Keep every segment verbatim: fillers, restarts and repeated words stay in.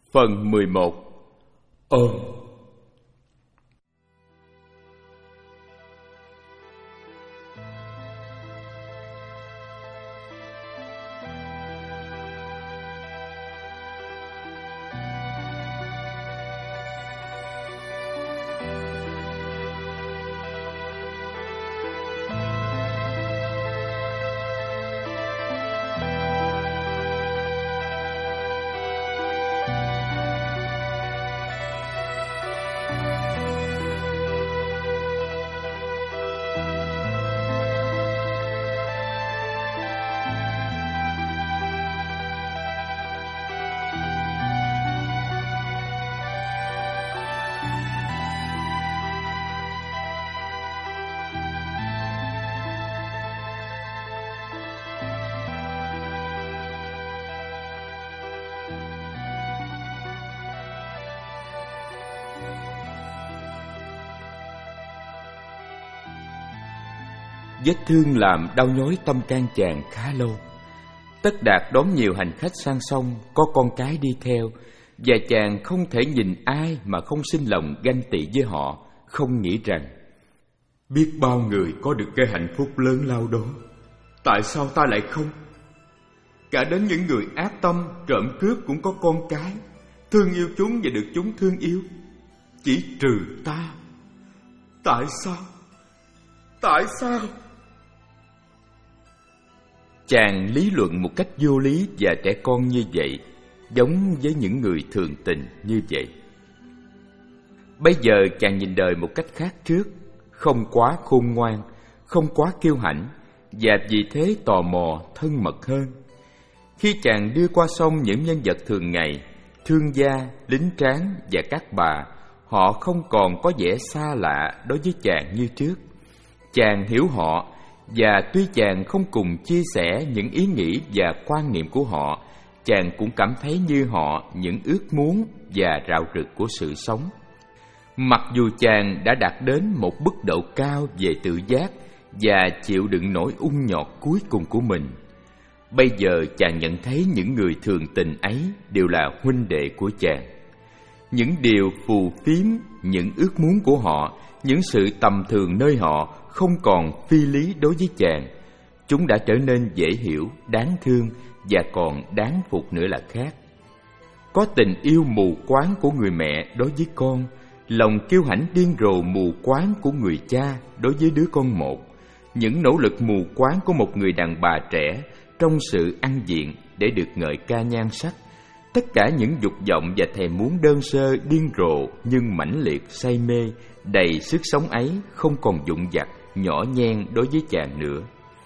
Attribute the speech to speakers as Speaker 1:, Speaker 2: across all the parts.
Speaker 1: Phần mười một. Ôm. Vết thương làm đau nhói tâm can chàng khá lâu. Tất Đạt đón nhiều hành khách sang sông, có con cái đi theo, và chàng không thể nhìn ai mà không sinh lòng ganh tị với họ, không nghĩ rằng biết bao người có được cái hạnh phúc lớn lao đó, tại sao ta lại không? Cả đến những người ác tâm, trộm cướp cũng có con cái, thương yêu chúng và được chúng thương yêu, chỉ trừ ta. Tại sao? Tại sao? Chàng lý luận một cách vô lý và trẻ con như vậy, giống với những người thường tình như vậy. Bây giờ chàng nhìn đời một cách khác trước, không quá khôn ngoan, không quá kiêu hãnh, và vì thế tò mò thân mật hơn. Khi chàng đưa qua sông những nhân vật thường ngày, thương gia, lính tráng và các bà, họ không còn có vẻ xa lạ đối với chàng như trước. Chàng hiểu họ, và tuy chàng không cùng chia sẻ những ý nghĩ và quan niệm của họ, chàng cũng cảm thấy như họ những ước muốn và rạo rực của sự sống. Mặc dù chàng đã đạt đến một mức độ cao về tự giác và chịu đựng nỗi ung nhọt cuối cùng của mình, bây giờ chàng nhận thấy những người thường tình ấy đều là huynh đệ của chàng. Những điều phù phiếm, những ước muốn của họ, những sự tầm thường nơi họ không còn phi lý đối với chàng. Chúng đã trở nên dễ hiểu, đáng thương và còn đáng phục nữa là khác. Có tình yêu mù quáng của người mẹ đối với con, lòng kiêu hãnh điên rồ mù quáng của người cha đối với đứa con một, những nỗ lực mù quáng của một người đàn bà trẻ trong sự ăn diện để được ngợi ca nhan sắc. Tất cả những dục vọng và thèm muốn đơn sơ, điên rồ nhưng mãnh liệt, say mê, đầy sức sống ấy không còn vụng vặt, nhỏ nhen đối với chàng nữa.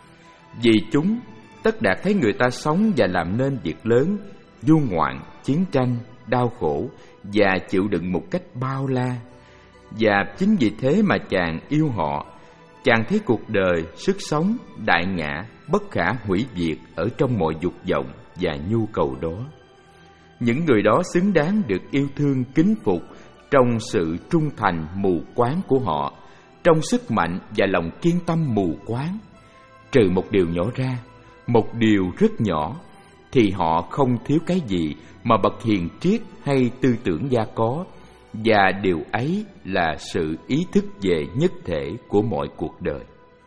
Speaker 1: Vì chúng, Tất Đạt thấy người ta sống và làm nên việc lớn, du ngoạn, chiến tranh, đau khổ và chịu đựng một cách bao la. Và chính vì thế mà chàng yêu họ. Chàng thấy cuộc đời, sức sống, đại ngã, bất khả hủy diệt ở trong mọi dục vọng và nhu cầu đó. Những người đó xứng đáng được yêu thương kính phục trong sự trung thành mù quáng của họ, trong sức mạnh và lòng kiên tâm mù quáng. Trừ một điều nhỏ ra, một điều rất nhỏ, thì họ không thiếu cái gì mà bậc hiền triết hay tư tưởng gia có, và điều ấy là sự ý thức về nhất thể của mọi cuộc đời.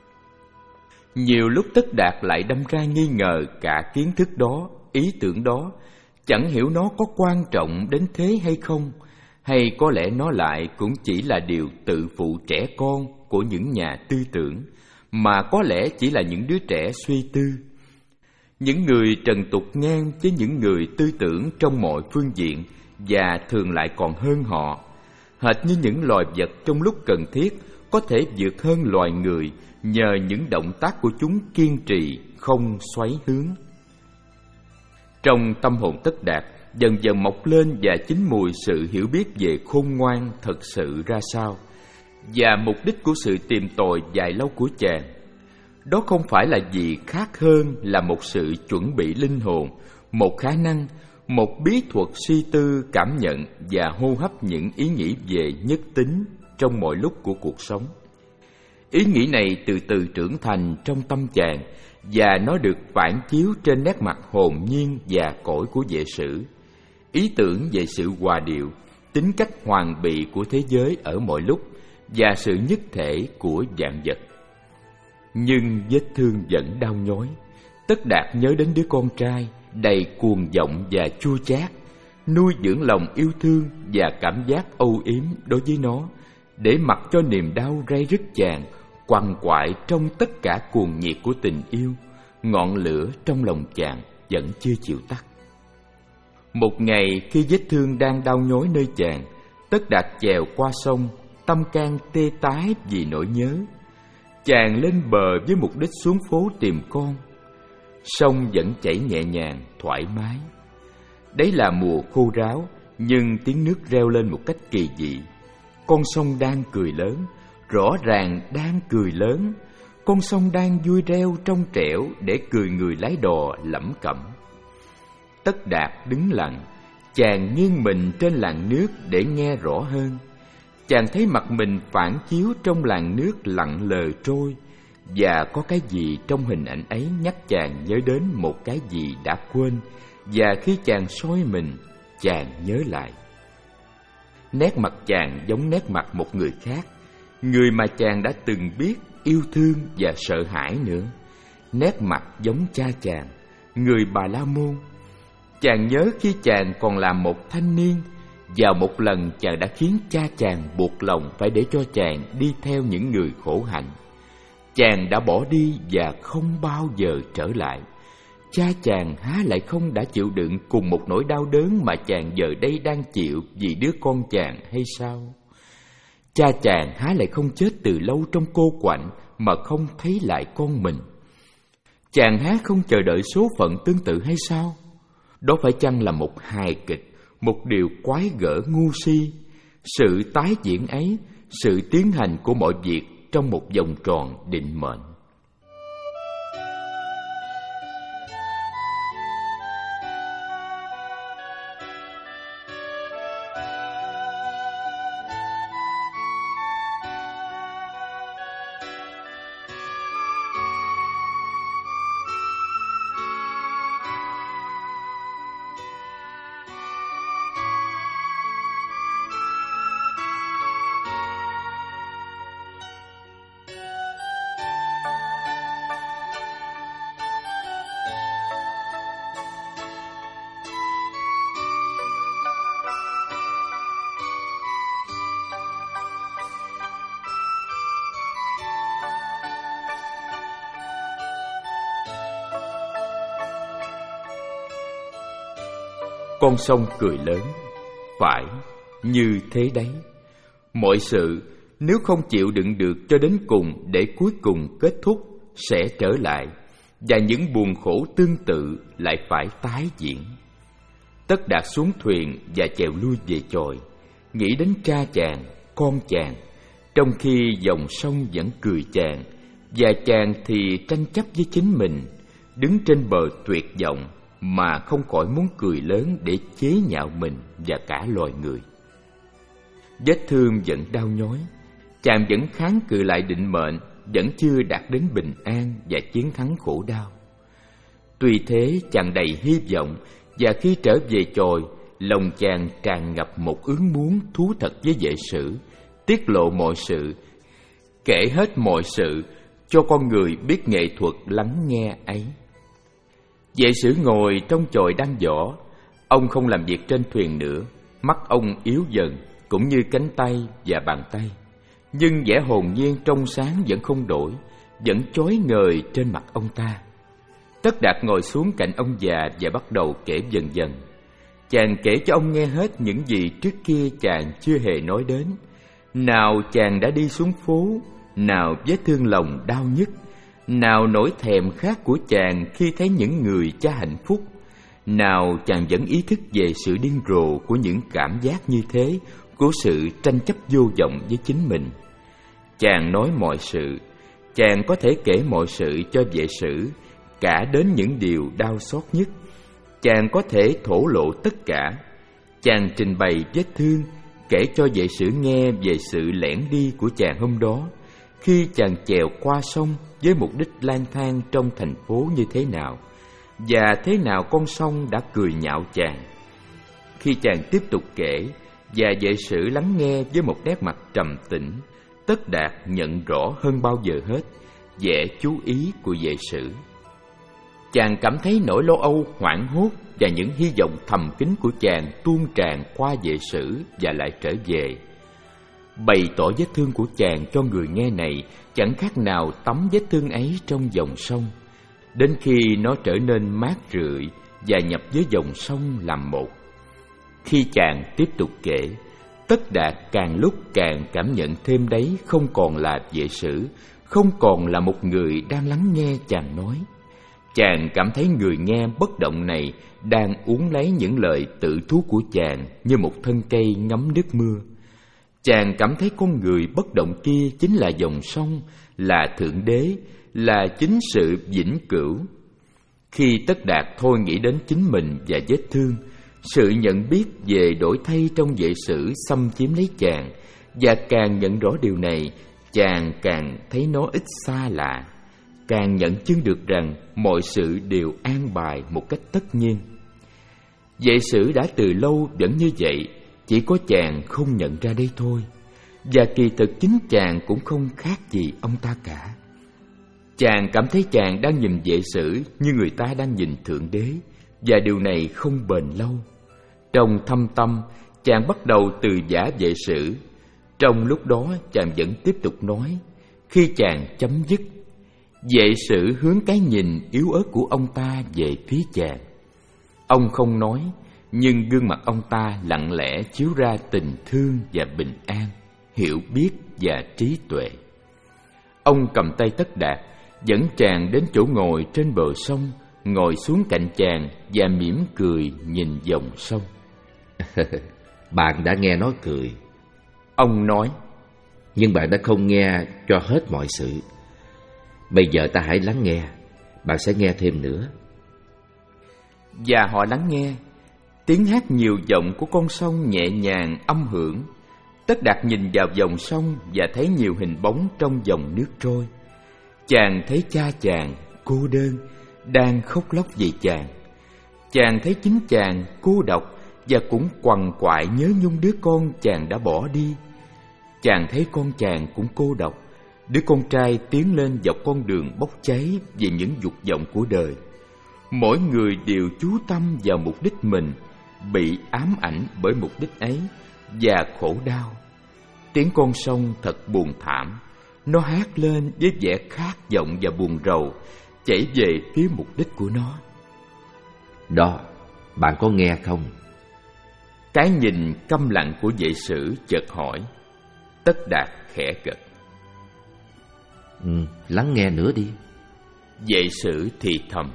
Speaker 1: Nhiều lúc Tất Đạt lại đâm ra nghi ngờ cả kiến thức đó, ý tưởng đó, chẳng hiểu nó có quan trọng đến thế hay không, hay có lẽ nó lại cũng chỉ là điều tự phụ trẻ con của những nhà tư tưởng, mà có lẽ chỉ là những đứa trẻ suy tư. Những người trần tục ngang với những người tư tưởng trong mọi phương diện, và thường lại còn hơn họ, hệt như những loài vật trong lúc cần thiết có thể vượt hơn loài người nhờ những động tác của chúng kiên trì, không xoáy hướng. Trong tâm hồn Tất Đạt dần dần mọc lên và chín mùi sự hiểu biết về khôn ngoan thật sự ra sao, và mục đích của sự tìm tòi dài lâu của chàng. Đó không phải là gì khác hơn là một sự chuẩn bị linh hồn, một khả năng, một bí thuật suy tư, cảm nhận và hô hấp những ý nghĩ về nhất tính trong mọi lúc của cuộc sống. Ý nghĩ này từ từ trưởng thành trong tâm chàng, và nó được phản chiếu trên nét mặt hồn nhiên và cõi của vệ sử. ý tưởng về sự hòa điệu, tính cách hoàn bị của thế giới ở mọi lúc và sự nhất thể của vạn vật. Nhưng vết thương vẫn đau nhói. Tất Đạt nhớ đến đứa con trai đầy cuồng vọng và chua chát, nuôi dưỡng lòng yêu thương và cảm giác âu yếm đối với nó, để mặc cho niềm đau ray rứt chàng quằn quại trong tất cả cuồng nhiệt của tình yêu. Ngọn lửa trong lòng chàng vẫn chưa chịu tắt. Một ngày khi vết thương đang đau nhói nơi chàng, Tất Đạt chèo qua sông, tâm can tê tái vì nỗi nhớ. Chàng lên bờ với mục đích xuống phố tìm con. Sông vẫn chảy nhẹ nhàng, thoải mái. Đấy là mùa khô ráo, nhưng tiếng nước reo lên một cách kỳ dị. Con sông đang cười lớn, rõ ràng đang cười lớn. Con sông đang vui reo trong trẻo để cười người lái đò lẩm cẩm. Tất Đạt đứng lặng, chàng nghiêng mình trên làn nước để nghe rõ hơn. Chàng thấy mặt mình phản chiếu trong làn nước lặng lờ trôi, và có cái gì trong hình ảnh ấy nhắc chàng nhớ đến một cái gì đã quên, và khi chàng soi mình, chàng nhớ lại. Nét mặt chàng giống nét mặt một người khác, người mà chàng đã từng biết, yêu thương và sợ hãi nữa. Nét mặt giống cha chàng, người Bà La Môn. Chàng nhớ khi chàng còn là một thanh niên, vào một lần chàng đã khiến cha chàng buộc lòng phải để cho chàng đi theo những người khổ hạnh. Chàng đã bỏ đi và không bao giờ trở lại. Cha chàng há lại không đã chịu đựng cùng một nỗi đau đớn mà chàng giờ đây đang chịu vì đứa con chàng hay sao? Cha chàng há lại không chết từ lâu trong cô quạnh mà không thấy lại con mình? Chàng há không chờ đợi số phận tương tự hay sao? Đó phải chăng là một hài kịch, một điều quái gở ngu si? Sự tái diễn ấy, sự tiến hành của mọi việc trong một vòng tròn định mệnh. Con sông cười lớn, phải, như thế đấy. Mọi sự nếu không chịu đựng được cho đến cùng để cuối cùng kết thúc sẽ trở lại, và những buồn khổ tương tự lại phải tái diễn. Tất Đạt xuống thuyền và chèo lui về chòi, nghĩ đến cha chàng, con chàng, trong khi dòng sông vẫn cười chàng, và chàng thì tranh chấp với chính mình, đứng trên bờ tuyệt vọng mà không khỏi muốn cười lớn để chế nhạo mình và cả loài người. Vết thương vẫn đau nhói, chàng vẫn kháng cự lại định mệnh, vẫn chưa đạt đến bình an và chiến thắng khổ đau. Tuy thế, chàng đầy hy vọng, và khi trở về chòi, lòng chàng tràn ngập một ước muốn thú thật với vệ sử, tiết lộ mọi sự, kể hết mọi sự cho con người biết nghệ thuật lắng nghe ấy. Vệ sử ngồi trong chòi đan giỏ. Ông không làm việc trên thuyền nữa, mắt ông yếu dần, cũng như cánh tay và bàn tay. Nhưng vẻ hồn nhiên trong sáng vẫn không đổi, vẫn chói ngời trên mặt ông ta. Tất Đạt ngồi xuống cạnh ông già và bắt đầu kể dần dần. Chàng kể cho ông nghe hết những gì trước kia chàng chưa hề nói đến. Nào chàng đã đi xuống phố, nào vết thương lòng đau nhức, nào nỗi thèm khát của chàng khi thấy những người cha hạnh phúc, nào chàng vẫn ý thức về sự điên rồ của những cảm giác như thế, của sự tranh chấp vô vọng với chính mình. Chàng nói mọi sự, chàng có thể kể mọi sự cho vệ sử, cả đến những điều đau xót nhất. Chàng có thể thổ lộ tất cả. Chàng trình bày vết thương, kể cho vệ sử nghe về sự lẻn đi của chàng hôm đó, khi chàng chèo qua sông với mục đích lang thang trong thành phố như thế nào, và thế nào con sông đã cười nhạo chàng. Khi chàng tiếp tục kể và vệ sử lắng nghe với một nét mặt trầm tĩnh, Tất Đạt nhận rõ hơn bao giờ hết vẻ chú ý của vệ sử. Chàng cảm thấy nỗi lo âu, hoảng hốt và những hy vọng thầm kín của chàng tuôn tràn qua vệ sử và lại trở về. Bày tỏ vết thương của chàng cho người nghe này chẳng khác nào tắm vết thương ấy trong dòng sông, đến khi nó trở nên mát rượi và nhập với dòng sông làm một. Khi chàng tiếp tục kể, Tất Đạt càng lúc càng cảm nhận thêm đấy không còn là vệ sử, không còn là một người đang lắng nghe chàng nói. Chàng cảm thấy người nghe bất động này đang uống lấy những lời tự thú của chàng như một thân cây ngắm nước mưa. Chàng cảm thấy con người bất động kia chính là dòng sông, là Thượng Đế, là chính sự vĩnh cửu. Khi Tất Đạt thôi nghĩ đến chính mình và vết thương, sự nhận biết về đổi thay trong vệ sử xâm chiếm lấy chàng, và càng nhận rõ điều này, chàng càng thấy nó ít xa lạ, càng nhận chứng được rằng mọi sự đều an bài một cách tất nhiên. Vệ sử đã từ lâu vẫn như vậy, chỉ có chàng không nhận ra đây thôi, và kỳ thực chính chàng cũng không khác gì ông ta cả. Chàng cảm thấy chàng đang nhìn vệ sử như người ta đang nhìn Thượng Đế, và điều này không bền lâu. Trong thâm tâm, chàng bắt đầu từ giả vệ sử. Trong lúc đó chàng vẫn tiếp tục nói. Khi chàng chấm dứt, vệ sử hướng cái nhìn yếu ớt của ông ta về phía chàng. Ông không nói, nhưng gương mặt ông ta lặng lẽ chiếu ra tình thương và bình an, hiểu biết và trí tuệ. Ông cầm tay Tất Đạt, dẫn chàng đến chỗ ngồi trên bờ sông, ngồi xuống cạnh chàng và mỉm cười nhìn dòng sông.
Speaker 2: Bạn đã nghe nó cười,
Speaker 1: ông nói,
Speaker 2: nhưng bạn đã không nghe cho hết mọi sự. Bây giờ ta hãy lắng nghe, bạn sẽ nghe thêm nữa.
Speaker 1: Và họ lắng nghe. Tiếng hát nhiều giọng của con sông nhẹ nhàng âm hưởng. Tất Đạt nhìn vào dòng sông và thấy nhiều hình bóng trong dòng nước trôi. Chàng thấy cha chàng cô đơn đang khóc lóc vì chàng. Chàng thấy chính chàng cô độc và cũng quằn quại nhớ nhung đứa con chàng đã bỏ đi. Chàng thấy con chàng cũng cô độc, đứa con trai tiến lên dọc con đường bốc cháy vì những dục vọng của đời. Mỗi người đều chú tâm vào mục đích mình, bị ám ảnh bởi mục đích ấy và khổ đau. Tiếng con sông thật buồn thảm, nó hát lên với vẻ khát vọng và buồn rầu, chảy về phía mục đích của nó.
Speaker 2: Đó, bạn có nghe không?
Speaker 1: Cái nhìn câm lặng của vệ sử chợt hỏi. Tất Đạt khẽ gật.
Speaker 2: Ừ, lắng nghe nữa đi.
Speaker 1: Vệ sử thì thầm.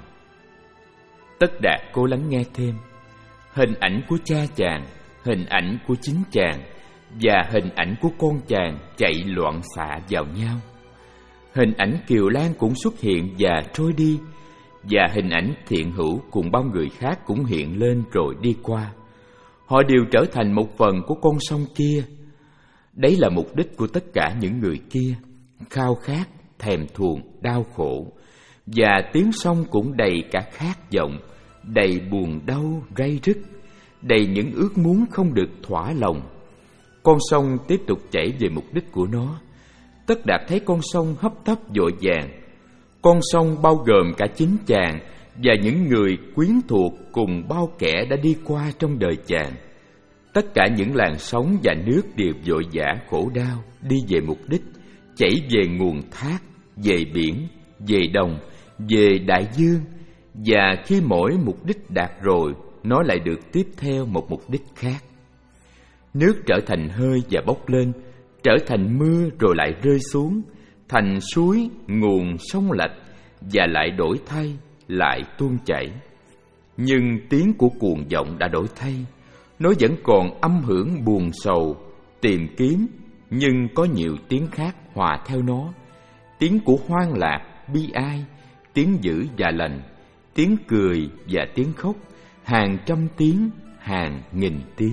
Speaker 1: Tất Đạt cố lắng nghe thêm. Hình ảnh của cha chàng, hình ảnh của chính chàng và hình ảnh của con chàng chạy loạn xạ vào nhau. Hình ảnh Kiều Lan cũng xuất hiện và trôi đi, và hình ảnh Thiện Hữu cùng bao người khác cũng hiện lên rồi đi qua. Họ đều trở thành một phần của con sông kia. Đấy là mục đích của tất cả những người kia, khao khát, thèm thuồng, đau khổ. Và tiếng sông cũng đầy cả khát vọng, đầy buồn đau, ray rứt, đầy những ước muốn không được thỏa lòng. Con sông tiếp tục chảy về mục đích của nó. Tất Đạt thấy con sông hấp tấp vội vàng. Con sông bao gồm cả chính chàng và những người quyến thuộc cùng bao kẻ đã đi qua trong đời chàng. Tất cả những làn sóng và nước đều vội vã khổ đau, đi về mục đích, chảy về nguồn thác, về biển, về đồng, về đại dương. Và khi mỗi mục đích đạt rồi, nó lại được tiếp theo một mục đích khác. Nước trở thành hơi và bốc lên, trở thành mưa rồi lại rơi xuống, thành suối, nguồn, sông lạch, và lại đổi thay, lại tuôn chảy. Nhưng tiếng của cuồng vọng đã đổi thay. Nó vẫn còn âm hưởng buồn sầu, tìm kiếm, nhưng có nhiều tiếng khác hòa theo nó. Tiếng của hoang lạc, bi ai, tiếng dữ và lành, tiếng cười và tiếng khóc, hàng trăm tiếng, hàng nghìn tiếng.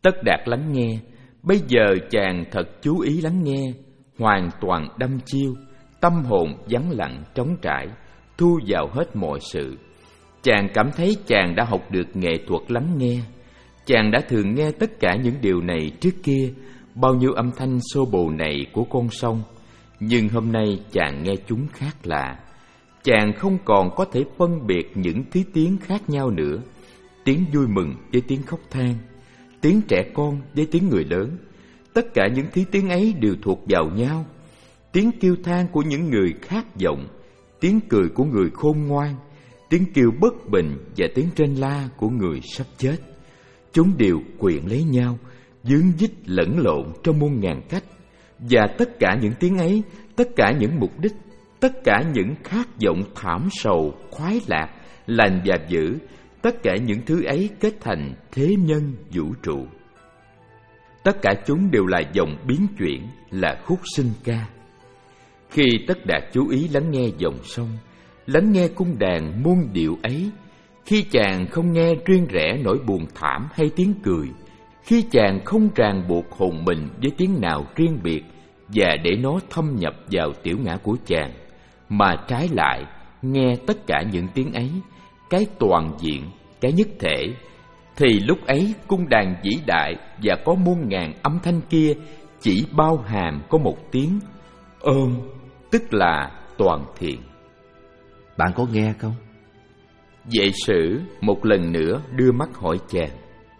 Speaker 1: Tất Đạt lắng nghe. Bây giờ chàng thật chú ý lắng nghe, hoàn toàn đăm chiêu, tâm hồn vắng lặng trống trải, thu vào hết mọi sự. Chàng cảm thấy chàng đã học được nghệ thuật lắng nghe. Chàng đã thường nghe tất cả những điều này trước kia, bao nhiêu âm thanh xô bồ này của con sông. Nhưng hôm nay chàng nghe chúng khác lạ. Chàng không còn có thể phân biệt những thứ tiếng khác nhau nữa. Tiếng vui mừng với tiếng khóc than, tiếng trẻ con với tiếng người lớn. Tất cả những thứ tiếng ấy đều thuộc vào nhau. Tiếng kêu than của những người khác giọng, tiếng cười của người khôn ngoan, tiếng kêu bất bình và tiếng rên la của người sắp chết. Chúng đều quyện lấy nhau, dướng dít lẫn lộn trong muôn ngàn cách. Và tất cả những tiếng ấy, tất cả những mục đích, tất cả những khát vọng thảm sầu, khoái lạc, lành và dữ, tất cả những thứ ấy kết thành thế nhân vũ trụ. Tất cả chúng đều là dòng biến chuyển, là khúc sinh ca. Khi Tất Đạt chú ý lắng nghe dòng sông, lắng nghe cung đàn muôn điệu ấy, khi chàng không nghe riêng rẽ nỗi buồn thảm hay tiếng cười, khi chàng không ràng buộc hồn mình với tiếng nào riêng biệt và để nó thâm nhập vào tiểu ngã của chàng, mà trái lại nghe tất cả những tiếng ấy, cái toàn diện, cái nhất thể, thì lúc ấy cung đàn vĩ đại và có muôn ngàn âm thanh kia chỉ bao hàm có một tiếng ôm, tức là toàn thiện.
Speaker 2: Bạn có nghe không?
Speaker 1: Vệ sử một lần nữa đưa mắt hỏi chàng.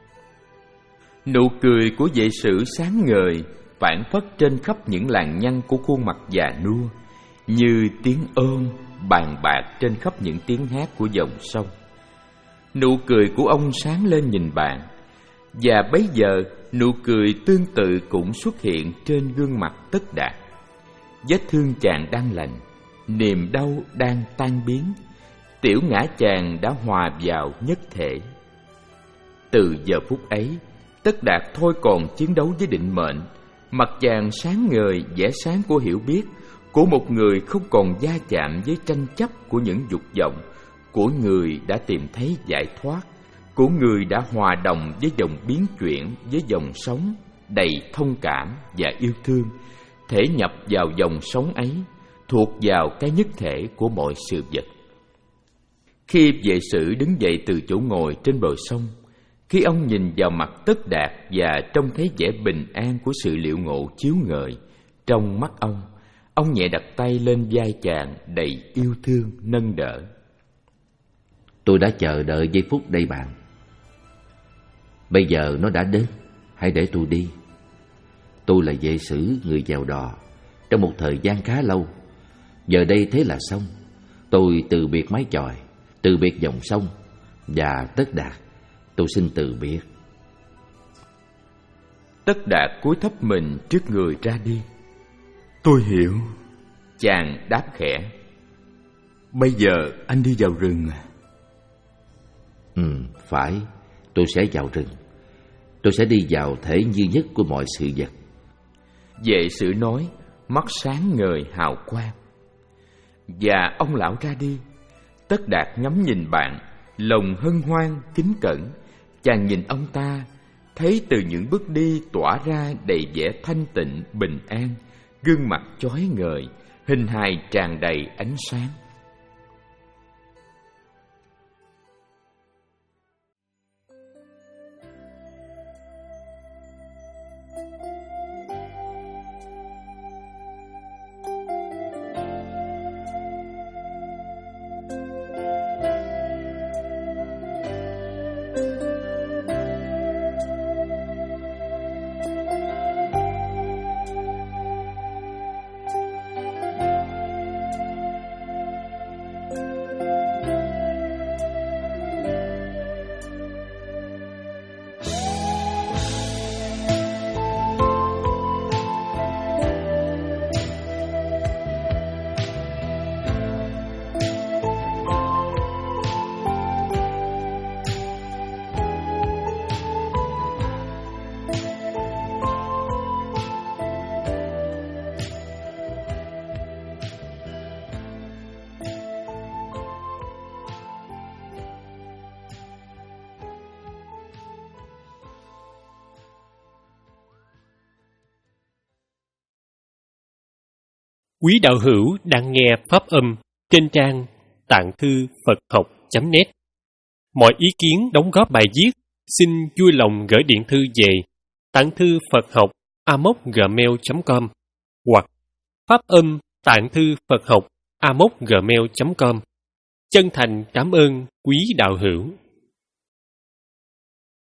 Speaker 1: Nụ cười của vệ sử sáng ngời, phảng phất trên khắp những làn nhăn của khuôn mặt già nua, như tiếng ôm bàn bạc trên khắp những tiếng hát của dòng sông. Nụ cười của ông sáng lên nhìn bạn, và bấy giờ nụ cười tương tự cũng xuất hiện trên gương mặt Tất Đạt. Vết thương chàng đang lành, niềm đau đang tan biến, tiểu ngã chàng đã hòa vào nhất thể. Từ giờ phút ấy, Tất Đạt thôi còn chiến đấu với định mệnh, mặt chàng sáng ngời vẻ sáng của hiểu biết, của một người không còn va chạm với tranh chấp của những dục vọng, của người đã tìm thấy giải thoát, của người đã hòa đồng với dòng biến chuyển, với dòng sống đầy thông cảm và yêu thương, thể nhập vào dòng sống ấy, thuộc vào cái nhất thể của mọi sự vật. Khi vệ sử đứng dậy từ chỗ ngồi trên bờ sông, khi ông nhìn vào mặt Tất Đạt và trông thấy vẻ bình an của sự liệu ngộ chiếu ngời trong mắt ông, ông nhẹ đặt tay lên vai chàng đầy yêu thương nâng đỡ.
Speaker 2: Tôi đã chờ đợi giây phút đây bạn. Bây giờ nó đã đến, hãy để tôi đi. Tôi là vệ sử người giàu đò trong một thời gian khá lâu. Giờ đây thế là xong. Tôi từ biệt mái chòi, từ biệt dòng sông và Tất Đạt. Tôi xin từ biệt.
Speaker 1: Tất Đạt cúi thấp mình trước người ra đi. Tôi hiểu. Chàng đáp khẽ. Bây giờ anh đi vào rừng à?
Speaker 2: Ừ, phải. Tôi sẽ vào rừng. Tôi sẽ đi vào thể duy nhất của mọi sự vật.
Speaker 1: Vệ sử nói, mắt sáng ngời hào quang. Và ông lão ra đi. Tất Đạt ngắm nhìn bạn, lòng hân hoan, kính cẩn. Chàng nhìn ông ta, thấy từ những bước đi tỏa ra đầy vẻ thanh tịnh, bình an, gương mặt chói ngời, hình hài tràn đầy ánh sáng.
Speaker 3: Quý đạo hữu đang nghe pháp âm trên trang tạng thư Phật học chấm net. Mọi ý kiến đóng góp bài viết xin vui lòng gửi điện thư về tạng thư Phật học a mốc gmail chấm com hoặc pháp âm tạng thư Phật học a mốc gmail chấm com. Chân thành cảm ơn quý đạo hữu.